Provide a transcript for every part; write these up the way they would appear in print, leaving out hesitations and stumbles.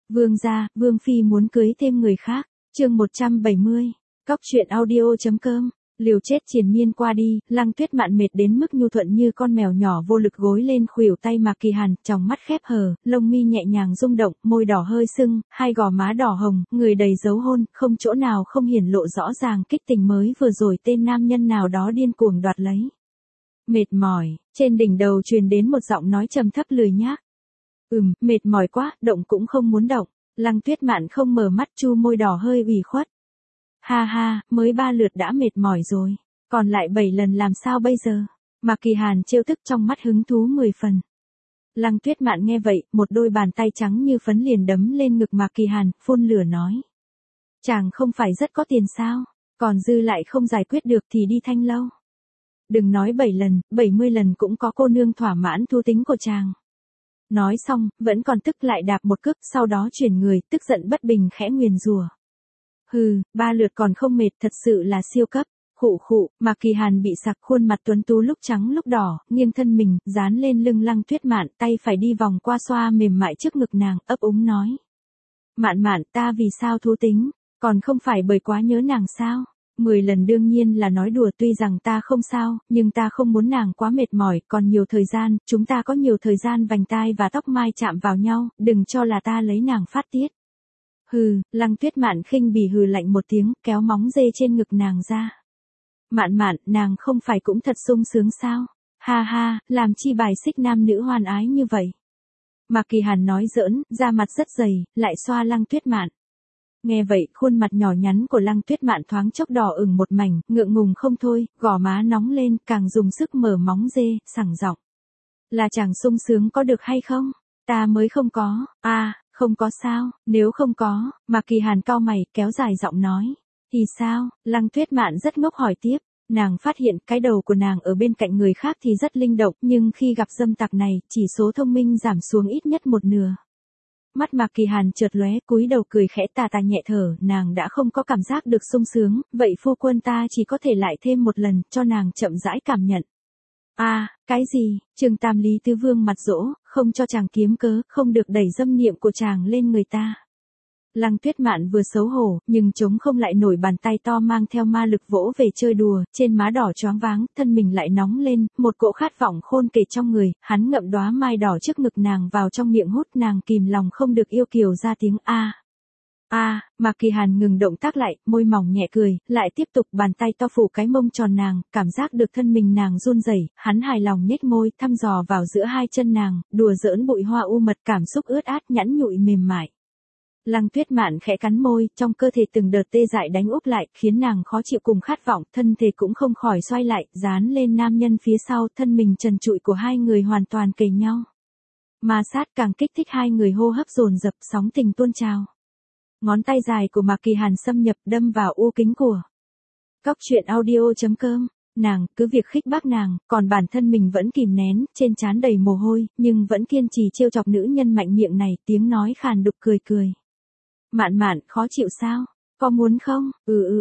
Vương gia, Vương Phi muốn cưới thêm người khác. Chương 170. Cóc truyện audio.com. Liều chết triền miên qua đi, Lăng Tuyết Mạn mệt đến mức nhu thuận như con mèo nhỏ vô lực gối lên khuỷu tay Mạc Kỳ Hàn, tròng mắt khép hờ, lông mi nhẹ nhàng rung động, môi đỏ hơi sưng, hai gò má đỏ hồng, người đầy dấu hôn, không chỗ nào không hiển lộ rõ ràng kích tình mới vừa rồi tên nam nhân nào đó điên cuồng đoạt lấy. Mệt mỏi, trên đỉnh đầu truyền đến một giọng nói trầm thấp lười nhác. Mệt mỏi quá, động cũng không muốn động. Lăng Tuyết Mạn không mở mắt, chu môi đỏ hơi ủy khuất. Ha ha, mới 3 lượt đã mệt mỏi rồi, còn lại 7 lần làm sao bây giờ? Mạc Kỳ Hàn trêu tức trong mắt hứng thú 10 phần. Lăng Tuyết Mạn nghe vậy, một đôi bàn tay trắng như phấn liền đấm lên ngực Mạc Kỳ Hàn, phun lửa nói. Chàng không phải rất có tiền sao, còn dư lại không giải quyết được thì đi Thanh Lâu. Đừng nói 7 lần, 70 lần cũng có cô nương thỏa mãn thú tính của chàng. Nói xong, vẫn còn tức lại đạp một cước, sau đó chuyển người, tức giận bất bình khẽ nguyền rủa. 3 lượt còn không mệt, thật sự là siêu cấp. Khụ, Mạc Kỳ Hàn bị sặc, khuôn mặt tuấn tú lúc trắng lúc đỏ, nghiêng thân mình, dán lên lưng Lăng Tuyết Mạn, tay phải đi vòng qua xoa mềm mại trước ngực nàng, ấp úng nói. Mạn, ta vì sao thú tính, còn không phải bởi quá nhớ nàng sao? 10 lần đương nhiên là nói đùa, tuy rằng ta không sao, nhưng ta không muốn nàng quá mệt mỏi, còn nhiều thời gian, chúng ta có nhiều thời gian vành tai và tóc mai chạm vào nhau, đừng cho là ta lấy nàng phát tiết. Lăng Tuyết Mạn khinh bỉ hừ lạnh một tiếng, kéo móng dê trên ngực nàng ra. Mạn, nàng không phải cũng thật sung sướng sao? Ha ha, làm chi bài xích nam nữ hoan ái như vậy? Mạc Kỳ Hàn nói giỡn, da mặt rất dày, lại xoa Lăng Tuyết Mạn. Nghe vậy, khuôn mặt nhỏ nhắn của Lăng Tuyết Mạn thoáng chốc đỏ ửng một mảnh, ngượng ngùng không thôi, gò má nóng lên, càng dùng sức mở móng dê, sảng giọng. Là chàng sung sướng có được hay không? Ta mới không có. Không có sao, nếu không có, Mạc Kỳ Hàn cau mày, kéo dài giọng nói. Thì sao? Lăng Tuyết Mạn rất ngốc hỏi tiếp. Nàng phát hiện cái đầu của nàng ở bên cạnh người khác thì rất linh động, nhưng khi gặp dâm tặc này, chỉ số thông minh giảm xuống ít nhất một nửa. Mắt Mạc Kỳ Hàn chợt lóe, cúi đầu cười khẽ tà nhẹ thở, nàng đã không có cảm giác được sung sướng, vậy phu quân ta chỉ có thể lại thêm một lần, cho nàng chậm rãi cảm nhận. Cái gì? Trương Tam Lý Tứ Vương mặt dỗ, không cho chàng kiếm cớ, không được đẩy dâm niệm của chàng lên người ta. Lăng Tuyết Mạn vừa xấu hổ, nhưng chống không lại nổi bàn tay to mang theo ma lực vỗ về chơi đùa, trên má đỏ choáng váng, thân mình lại nóng lên, một cỗ khát vọng khôn kể trong người, hắn ngậm đóa mai đỏ trước ngực nàng vào trong miệng hút, nàng kìm lòng không được yêu kiều ra tiếng Mạc Kỳ Hàn ngừng động tác lại, môi mỏng nhẹ cười, lại tiếp tục bàn tay to phủ cái mông tròn nàng, cảm giác được thân mình nàng run rẩy, hắn hài lòng nhếch môi, thăm dò vào giữa hai chân nàng, đùa giỡn bụi hoa u mật, cảm xúc ướt át nhẵn nhụi mềm mại. Lăng Tuyết Mạn khẽ cắn môi, trong cơ thể từng đợt tê dại đánh úp lại, khiến nàng khó chịu cùng khát vọng, thân thể cũng không khỏi xoay lại, dán lên nam nhân phía sau, thân mình trần trụi của hai người hoàn toàn kề nhau. Ma sát càng kích thích hai người hô hấp dồn dập, sóng tình tuôn trào. Ngón tay dài của Mạc Kỳ Hàn xâm nhập đâm vào u kính của Cóc truyện audio.com. Nàng cứ việc khích bác nàng, còn bản thân mình vẫn kìm nén, trên trán đầy mồ hôi, nhưng vẫn kiên trì trêu chọc nữ nhân mạnh miệng này, tiếng nói khàn đục cười. Mạn, khó chịu sao? Có muốn không?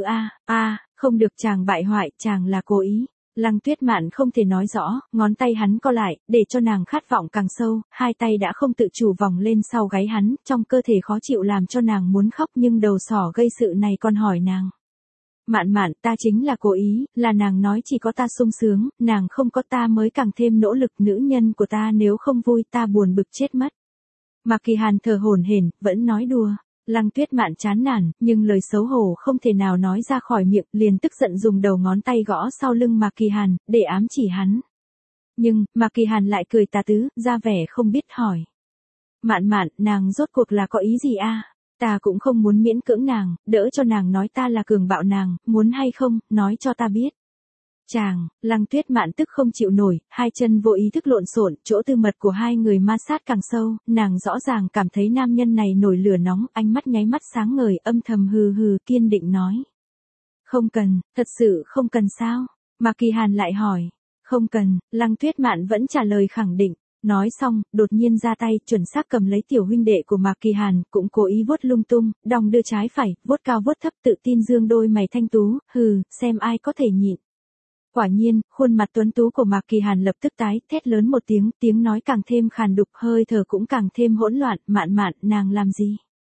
Không được, chàng bại hoại, chàng là cố ý. Lăng Tuyết Mạn không thể nói rõ, ngón tay hắn co lại, để cho nàng khát vọng càng sâu, hai tay đã không tự chủ vòng lên sau gáy hắn, trong cơ thể khó chịu làm cho nàng muốn khóc, nhưng đầu sỏ gây sự này còn hỏi nàng. Mạn, ta chính là cố ý, là nàng nói chỉ có ta sung sướng, nàng không có ta mới càng thêm nỗ lực, nữ nhân của ta nếu không vui ta buồn bực chết mất. Mạc Kỳ Hàn thở hổn hển, vẫn nói đùa. Lăng Tuyết Mạn chán nản, nhưng lời xấu hổ không thể nào nói ra khỏi miệng, liền tức giận dùng đầu ngón tay gõ sau lưng Mạc Kỳ Hàn, để ám chỉ hắn. Nhưng, Mạc Kỳ Hàn lại cười tà tứ, ra vẻ không biết hỏi. Mạn, nàng rốt cuộc là có ý gì Ta cũng không muốn miễn cưỡng nàng, đỡ cho nàng nói ta là cường bạo nàng, muốn hay không, nói cho ta biết. Chàng, Lăng Tuyết Mạn tức không chịu nổi, hai chân vô ý thức lộn xộn, chỗ tư mật của hai người ma sát càng sâu, nàng rõ ràng cảm thấy nam nhân này nổi lửa nóng, ánh mắt nháy mắt sáng ngời, âm thầm hừ kiên định nói. Không cần, thật sự không cần sao? Mạc Kỳ Hàn lại hỏi. Không cần, Lăng Tuyết Mạn vẫn trả lời khẳng định. Nói xong, đột nhiên ra tay, chuẩn xác cầm lấy tiểu huynh đệ của Mạc Kỳ Hàn, cũng cố ý vuốt lung tung, đong đưa trái phải, vuốt cao vuốt thấp, tự tin dương đôi mày thanh tú, xem ai có thể nhịn. Quả nhiên, khuôn mặt tuấn tú của Mạc Kỳ Hàn lập tức tái, thét lớn một tiếng, tiếng nói càng thêm khàn đục, hơi thở cũng càng thêm hỗn loạn. Mạn, nàng làm gì?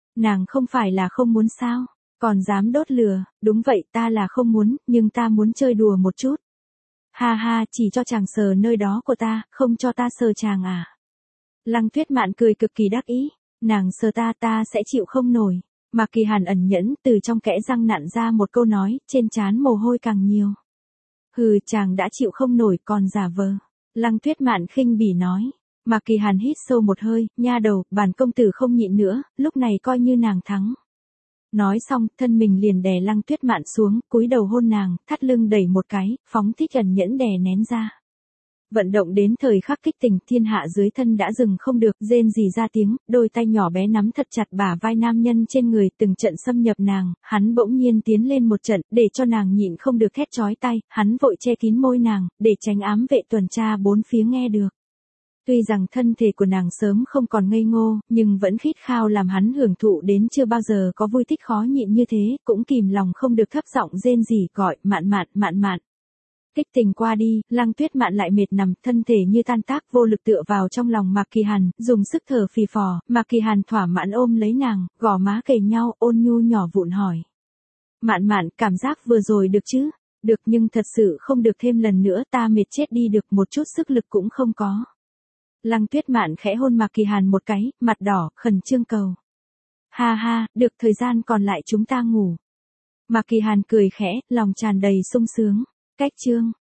Nàng không phải là không muốn sao? Còn dám đốt lửa, đúng vậy ta là không muốn, nhưng ta muốn chơi đùa một chút. Ha ha, chỉ cho chàng sờ nơi đó của ta, không cho ta sờ chàng à? Lăng Tuyết Mạn cười cực kỳ đắc ý, nàng sờ ta sẽ chịu không nổi. Mạc Kỳ Hàn ẩn nhẫn từ trong kẽ răng nặn ra một câu nói, trên trán mồ hôi càng nhiều. Hừ, chàng đã chịu không nổi còn giả vờ. Lăng Tuyết Mạn khinh bỉ nói. Mạc Kỳ Hàn hít sâu một hơi, nha đầu, bản công tử không nhịn nữa, lúc này coi như nàng thắng. Nói xong, thân mình liền đè Lăng Tuyết Mạn xuống, cúi đầu hôn nàng, thắt lưng đẩy một cái, phóng thích ẩn nhẫn đè nén ra. Vận động đến thời khắc kích tình, thiên hạ dưới thân đã dừng không được, rên rỉ ra tiếng, đôi tay nhỏ bé nắm thật chặt bả vai nam nhân trên người, từng trận xâm nhập nàng, hắn bỗng nhiên tiến lên một trận, để cho nàng nhịn không được thét chói tai, hắn vội che kín môi nàng, để tránh ám vệ tuần tra bốn phía nghe được. Tuy rằng thân thể của nàng sớm không còn ngây ngô, nhưng vẫn khít khao làm hắn hưởng thụ đến chưa bao giờ có vui thích khó nhịn như thế, cũng kìm lòng không được thấp giọng rên rỉ gọi, mạn mạn, mạn mạn. Kích tình qua đi, Lăng Tuyết Mạn lại mệt nằm, thân thể như tan tác vô lực tựa vào trong lòng Mạc Kỳ Hàn, dùng sức thở phì phò, Mạc Kỳ Hàn thỏa mãn ôm lấy nàng, gò má kề nhau, ôn nhu nhỏ vụn hỏi. Mạn mạn, cảm giác vừa rồi được chứ? Được nhưng thật sự không được thêm lần nữa, ta mệt chết đi được, một chút sức lực cũng không có. Lăng Tuyết Mạn khẽ hôn Mạc Kỳ Hàn một cái, mặt đỏ, khẩn trương cầu. Ha ha, được, thời gian còn lại chúng ta ngủ. Mạc Kỳ Hàn cười khẽ, lòng tràn đầy sung sướng. Cách chương